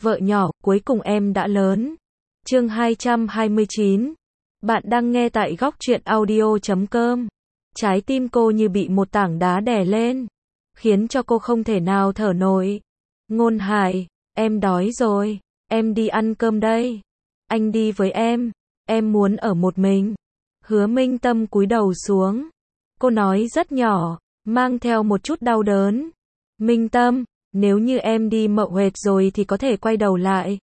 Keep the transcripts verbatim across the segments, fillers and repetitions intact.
Vợ nhỏ, cuối cùng em đã lớn. Chương hai trăm hai mươi chín. Bạn đang nghe tại góc truyện audio chấm com. Trái tim cô như bị một tảng đá đè lên, khiến cho cô không thể nào thở nổi. Ngôn Hải, em đói rồi, em đi ăn cơm đây. Anh đi với em, em muốn ở một mình. Hứa Minh Tâm cúi đầu xuống. Cô nói rất nhỏ, mang theo một chút đau đớn. Minh Tâm, nếu như em đi mậu huệt rồi thì có thể quay đầu lại.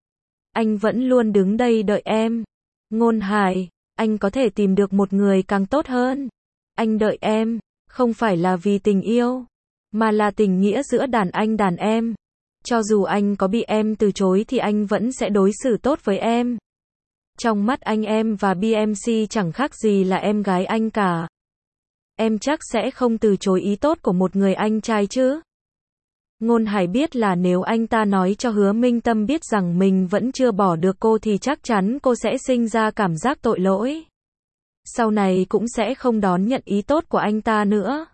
Anh vẫn luôn đứng đây đợi em. Ngôn Hải, anh có thể tìm được một người càng tốt hơn. Anh đợi em, không phải là vì tình yêu, mà là tình nghĩa giữa đàn anh đàn em. Cho dù anh có bị em từ chối thì anh vẫn sẽ đối xử tốt với em. Trong mắt anh em và bê em xê chẳng khác gì là em gái anh cả. Em chắc sẽ không từ chối ý tốt của một người anh trai chứ. Ngôn Hải biết là nếu anh ta nói cho Hứa Minh Tâm biết rằng mình vẫn chưa bỏ được cô thì chắc chắn cô sẽ sinh ra cảm giác tội lỗi. Sau này cũng sẽ không đón nhận ý tốt của anh ta nữa.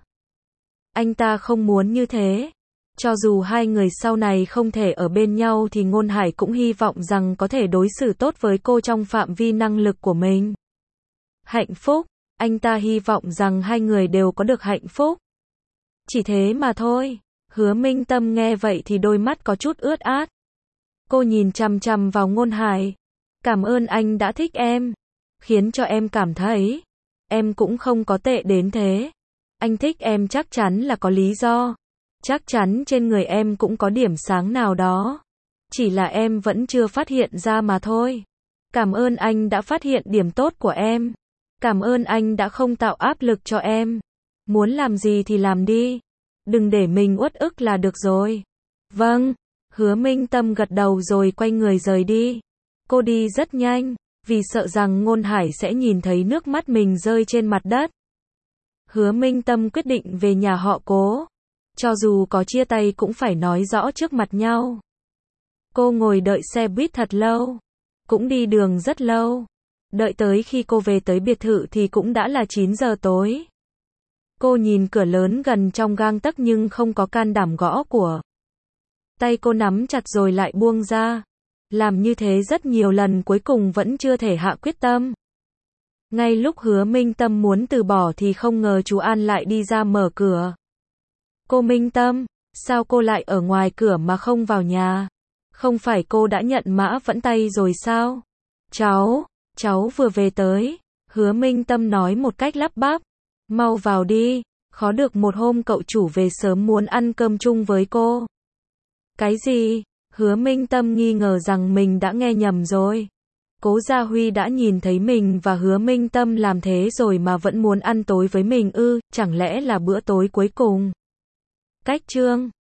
Anh ta không muốn như thế. Cho dù hai người sau này không thể ở bên nhau thì Ngôn Hải cũng hy vọng rằng có thể đối xử tốt với cô trong phạm vi năng lực của mình. Hạnh phúc, anh ta hy vọng rằng hai người đều có được hạnh phúc. Chỉ thế mà thôi. Hứa Minh Tâm nghe vậy thì đôi mắt có chút ướt át. Cô nhìn chằm chằm vào Ngôn Hải. Cảm ơn anh đã thích em. Khiến cho em cảm thấy em cũng không có tệ đến thế. Anh thích em chắc chắn là có lý do. Chắc chắn trên người em cũng có điểm sáng nào đó. Chỉ là em vẫn chưa phát hiện ra mà thôi. Cảm ơn anh đã phát hiện điểm tốt của em. Cảm ơn anh đã không tạo áp lực cho em. Muốn làm gì thì làm đi. Đừng để mình uất ức là được rồi. Vâng. Hứa Minh Tâm gật đầu rồi quay người rời đi. Cô đi rất nhanh, vì sợ rằng Ngôn Hải sẽ nhìn thấy nước mắt mình rơi trên mặt đất. Hứa Minh Tâm quyết định về nhà họ Cố. Cho dù có chia tay cũng phải nói rõ trước mặt nhau. Cô ngồi đợi xe buýt thật lâu. Cũng đi đường rất lâu. Đợi tới khi cô về tới biệt thự thì cũng đã là chín giờ tối. Cô nhìn cửa lớn gần trong gang tấc nhưng không có can đảm gõ của. Tay cô nắm chặt rồi lại buông ra. Làm như thế rất nhiều lần cuối cùng vẫn chưa thể hạ quyết tâm. Ngay lúc Hứa Minh Tâm muốn từ bỏ thì không ngờ chú An lại đi ra mở cửa. Cô Minh Tâm, sao cô lại ở ngoài cửa mà không vào nhà? Không phải cô đã nhận mã vẫn tay rồi sao? Cháu, cháu vừa về tới. Hứa Minh Tâm nói một cách lắp bắp. Mau vào đi, khó được một hôm cậu chủ về sớm muốn ăn cơm chung với cô. Cái gì? Hứa Minh Tâm nghi ngờ rằng mình đã nghe nhầm rồi. Cố Gia Huy đã nhìn thấy mình và Hứa Minh Tâm làm thế rồi mà vẫn muốn ăn tối với mình ư, chẳng lẽ là bữa tối cuối cùng? Cách chương